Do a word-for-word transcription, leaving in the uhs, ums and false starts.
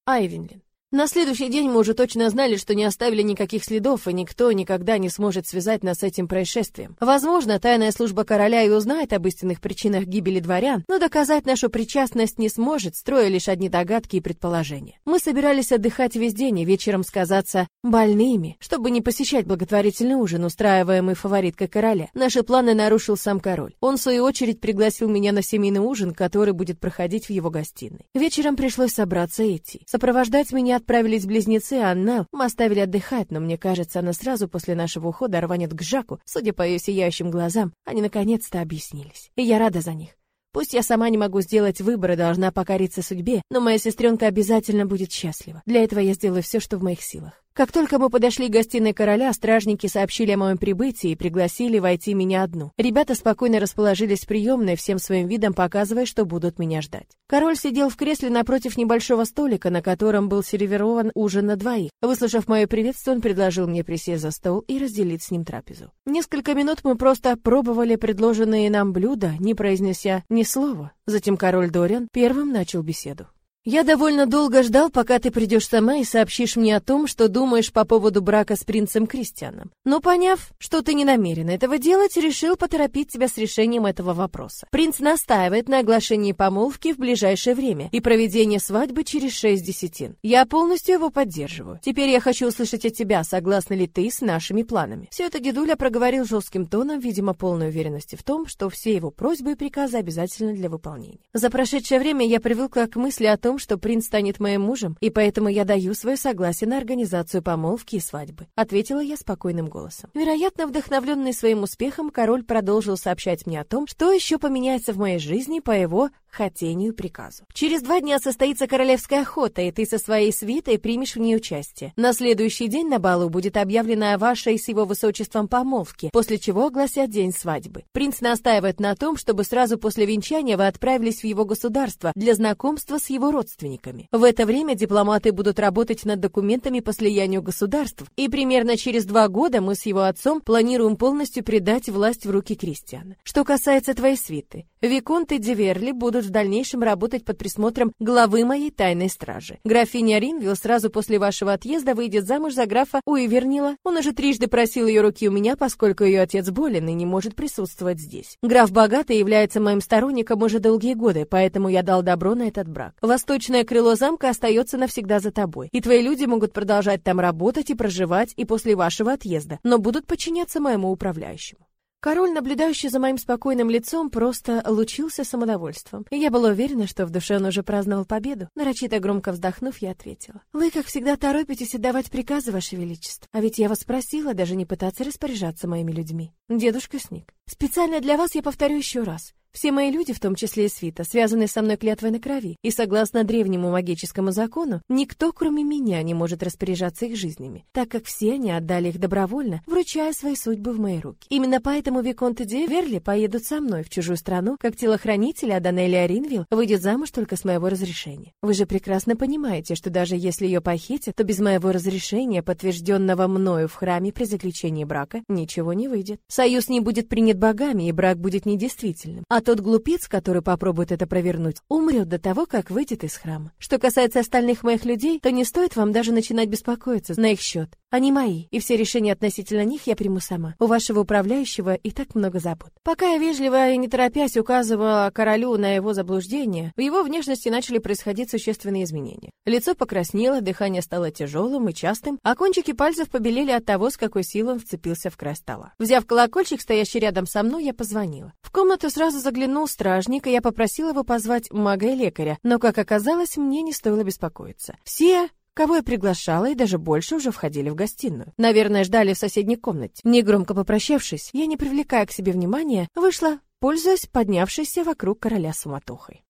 Айвенлин. На следующий день мы уже точно знали, что не оставили никаких следов, и никто никогда не сможет связать нас с этим происшествием. Возможно, тайная служба короля и узнает об истинных причинах гибели дворян, но доказать нашу причастность не сможет, строя лишь одни догадки и предположения. Мы собирались отдыхать весь день и вечером сказаться больными, чтобы не посещать благотворительный ужин, устраиваемый фавориткой короля. Наши планы нарушил сам король. Он, в свою очередь, пригласил меня на семейный ужин, который будет проходить в его гостиной. Вечером пришлось собраться и идти. Сопровождать меня отправились близнецы, а Аннел мы оставили отдыхать, но мне кажется, она сразу после нашего ухода рванет к Жаку. Судя по ее сияющим глазам, они наконец-то объяснились. И я рада за них. Пусть я сама не могу сделать выбор и должна покориться судьбе, но моя сестренка обязательно будет счастлива. Для этого я сделаю все, что в моих силах. Как только мы подошли к гостиной короля, стражники сообщили о моем прибытии и пригласили войти меня одну. Ребята спокойно расположились в приемной, всем своим видом показывая, что будут меня ждать. Король сидел в кресле напротив небольшого столика, на котором был сервирован ужин на двоих. Выслушав мое приветствие, он предложил мне присесть за стол и разделить с ним трапезу. Несколько минут мы просто пробовали предложенные нам блюда, не произнеся ни слова. Затем король Дориан первым начал беседу. «Я довольно долго ждал, пока ты придешь сама и сообщишь мне о том, что думаешь по поводу брака с принцем Кристианом. Но поняв, что ты не намерена этого делать, решил поторопить тебя с решением этого вопроса. Принц настаивает на оглашении помолвки в ближайшее время и проведении свадьбы через шесть десятин. Я полностью его поддерживаю. Теперь я хочу услышать от тебя, согласна ли ты с нашими планами». Все это дедуля проговорил жестким тоном, видимо, полной уверенности в том, что все его просьбы и приказы обязательны для выполнения. За прошедшее время я привыкла к мысли о том, что принц станет моим мужем, и поэтому я даю свое согласие на организацию помолвки и свадьбы, ответила я спокойным голосом. Вероятно, вдохновленный своим успехом, король продолжил сообщать мне о том, что еще поменяется в моей жизни по его хотению и приказу. Через два дня состоится королевская охота, и ты со своей свитой примешь в ней участие. На следующий день на балу будет объявлена ваша с его высочеством помолвки, после чего огласят день свадьбы. Принц настаивает на том, чтобы сразу после венчания вы отправились в его государство для знакомства с его родственниками. В это время дипломаты будут работать над документами по слиянию государств, и примерно через два года мы с его отцом планируем полностью передать власть в руки Кристиана. Что касается твоей свиты, Виконт и Диверли будут в дальнейшем работать под присмотром главы моей тайной стражи. Графиня Ринвилл сразу после вашего отъезда выйдет замуж за графа Уивернила. Он уже трижды просил ее руки у меня, поскольку ее отец болен и не может присутствовать здесь. Граф богатый является моим сторонником уже долгие годы, поэтому я дал добро на этот брак. Восточное крыло замка остается навсегда за тобой, и твои люди могут продолжать там работать и проживать и после вашего отъезда, но будут подчиняться моему управляющему. Король, наблюдающий за моим спокойным лицом, просто лучился самодовольством, и я была уверена, что в душе он уже праздновал победу. Нарочито громко вздохнув, я ответила: «Вы, как всегда, торопитесь отдавать приказы, Ваше Величество. А ведь я вас просила даже не пытаться распоряжаться моими людьми». Дедушка сник. «Специально для вас я повторю еще раз. Все мои люди, в том числе и свита, связаны со мной клятвой на крови, и согласно древнему магическому закону, никто, кроме меня, не может распоряжаться их жизнями, так как все они отдали их добровольно, вручая свои судьбы в мои руки. Именно поэтому Виконт и Диверли поедут со мной в чужую страну, как телохранитель, а Данелия Ринвилл выйдет замуж только с моего разрешения. Вы же прекрасно понимаете, что даже если ее похитят, то без моего разрешения, подтвержденного мною в храме при заключении брака, ничего не выйдет. Союз не будет принят богами, и брак будет недействительным. А тот глупец, который попробует это провернуть, умрет до того, как выйдет из храма. Что касается остальных моих людей, то не стоит вам даже начинать беспокоиться на их счет. Они мои, и все решения относительно них я приму сама. У вашего управляющего и так много забот». Пока я вежливо и не торопясь указывала королю на его заблуждение, в его внешности начали происходить существенные изменения. Лицо покраснело, дыхание стало тяжелым и частым, а кончики пальцев побелели от того, с какой силой он вцепился в край стола. Взяв колокольчик, стоящий рядом со мной, я позвонила. В комнату сразу заглянул стражник, и я попросила его позвать мага и лекаря, но, как оказалось, мне не стоило беспокоиться. Все, кого я приглашала, и даже больше, уже входили в гостиную. Наверное, ждали в соседней комнате. Негромко попрощавшись, я, не привлекая к себе внимания, вышла, пользуясь поднявшейся вокруг короля суматохой.